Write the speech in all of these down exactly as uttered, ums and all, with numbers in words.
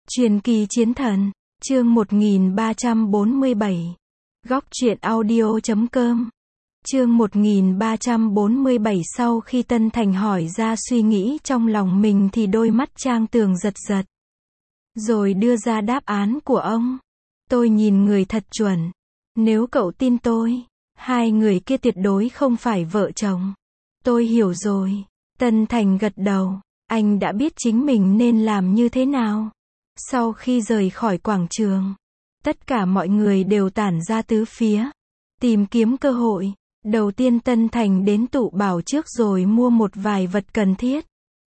Truyền kỳ chiến thần, chương một nghìn ba trăm bốn mươi bảy. Góc truyện audio chấm com. Chương một nghìn ba trăm bốn mươi bảy. Sau khi Tân Thành hỏi ra suy nghĩ trong lòng mình thì đôi mắt Trang Tường giật giật. Rồi đưa ra đáp án của ông. Tôi nhìn người thật chuẩn. Nếu cậu tin tôi, hai người kia tuyệt đối không phải vợ chồng. Tôi hiểu rồi. Tân Thành gật đầu. Anh đã biết chính mình nên làm như thế nào. Sau khi rời khỏi quảng trường, tất cả mọi người đều tản ra tứ phía, tìm kiếm cơ hội. Đầu tiên Tân Thành đến tụ bảo trước rồi mua một vài vật cần thiết.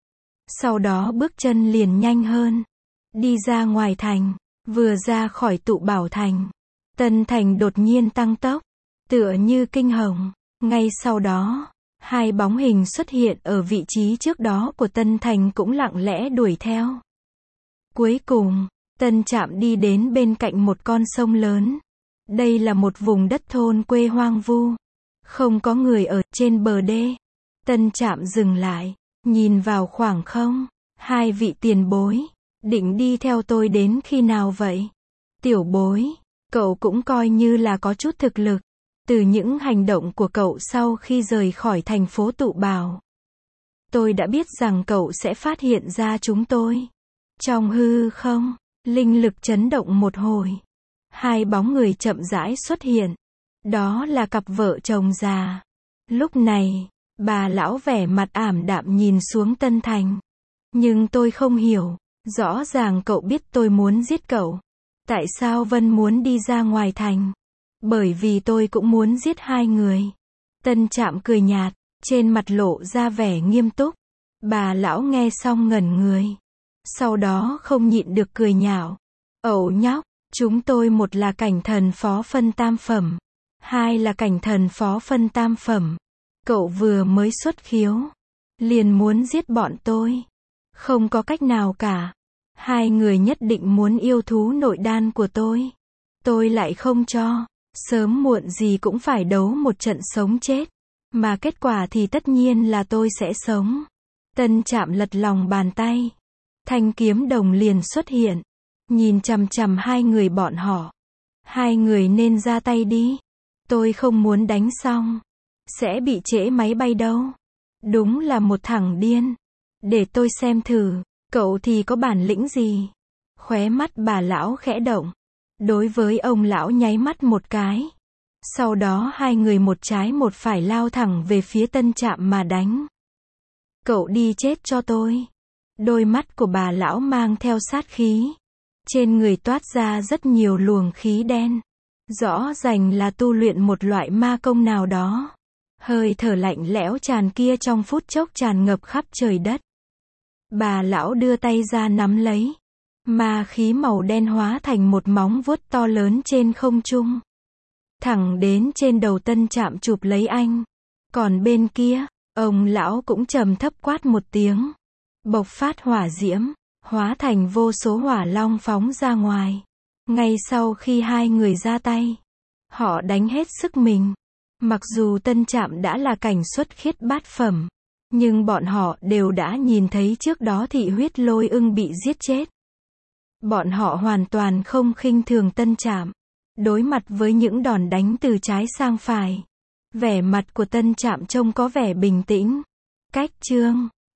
Sau đó bước chân liền nhanh hơn, đi ra ngoài thành. Vừa ra khỏi tụ bảo thành, Tân Thành đột nhiên tăng tốc, tựa như kinh hồng. Ngay sau đó, hai bóng hình xuất hiện ở vị trí trước đó của Tân Thành cũng lặng lẽ đuổi theo. Cuối cùng, Tân Trạm đi đến bên cạnh một con sông lớn. Đây là một vùng đất thôn quê hoang vu, không có người ở. Trên bờ đê, Tân Trạm dừng lại, nhìn vào khoảng không. Hai vị tiền bối, định đi theo tôi đến khi nào vậy? Tiểu bối, cậu cũng coi như là có chút thực lực. Từ những hành động của cậu sau khi rời khỏi thành phố Tụ Bảo, tôi đã biết rằng cậu sẽ phát hiện ra chúng tôi. Trong hư không, linh lực chấn động một hồi. Hai bóng người chậm rãi xuất hiện. Đó là cặp vợ chồng già. Lúc này, bà lão vẻ mặt ảm đạm nhìn xuống Tân Thành. Nhưng tôi không hiểu. Rõ ràng cậu biết tôi muốn giết cậu. Tại sao Vân muốn đi ra ngoài thành? Bởi vì tôi cũng muốn giết hai người. Tân Trạm cười nhạt, trên mặt lộ ra vẻ nghiêm túc. Bà lão nghe xong ngẩn người. Sau đó không nhịn được cười nhạo. Ẩu nhóc, chúng tôi một là cảnh thần phó phân tam phẩm, hai là cảnh thần phó phân tam phẩm. Cậu vừa mới xuất khiếu, liền muốn giết bọn tôi. Không có cách nào cả. Hai người nhất định muốn yêu thú nội đan của tôi. Tôi lại không cho. Sớm muộn gì cũng phải đấu một trận sống chết. Mà kết quả thì tất nhiên là tôi sẽ sống. Tân Trạm lật lòng bàn tay. Thanh kiếm đồng liền xuất hiện. Nhìn chằm chằm hai người bọn họ. Hai người nên ra tay đi. Tôi không muốn đánh xong sẽ bị trễ máy bay đâu. Đúng là một thằng điên. Để tôi xem thử, cậu thì có bản lĩnh gì? Khóe mắt bà lão khẽ động. Đối với ông lão nháy mắt một cái. Sau đó hai người một trái một phải lao thẳng về phía Tân Trạm mà đánh. Cậu đi chết cho tôi. Đôi mắt của bà lão mang theo sát khí. Trên người toát ra rất nhiều luồng khí đen. Rõ ràng là tu luyện một loại ma công nào đó. Hơi thở lạnh lẽo tràn kia trong phút chốc tràn ngập khắp trời đất. Bà lão đưa tay ra nắm lấy. Ma khí màu đen hóa thành một móng vuốt to lớn trên không trung. Thẳng đến trên đầu Tân Trạm chụp lấy anh. Còn bên kia, ông lão cũng trầm thấp quát một tiếng. Bộc phát hỏa diễm, hóa thành vô số hỏa long phóng ra ngoài. Ngay sau khi hai người ra tay, họ đánh hết sức mình. Mặc dù Tân Trạm đã là cảnh xuất khiết bát phẩm, nhưng bọn họ đều đã nhìn thấy trước đó thị huyết lôi ưng bị giết chết. Bọn họ hoàn toàn không khinh thường Tân Trạm. Đối mặt với những đòn đánh từ trái sang phải, vẻ mặt của Tân Trạm trông có vẻ bình tĩnh. Cách chương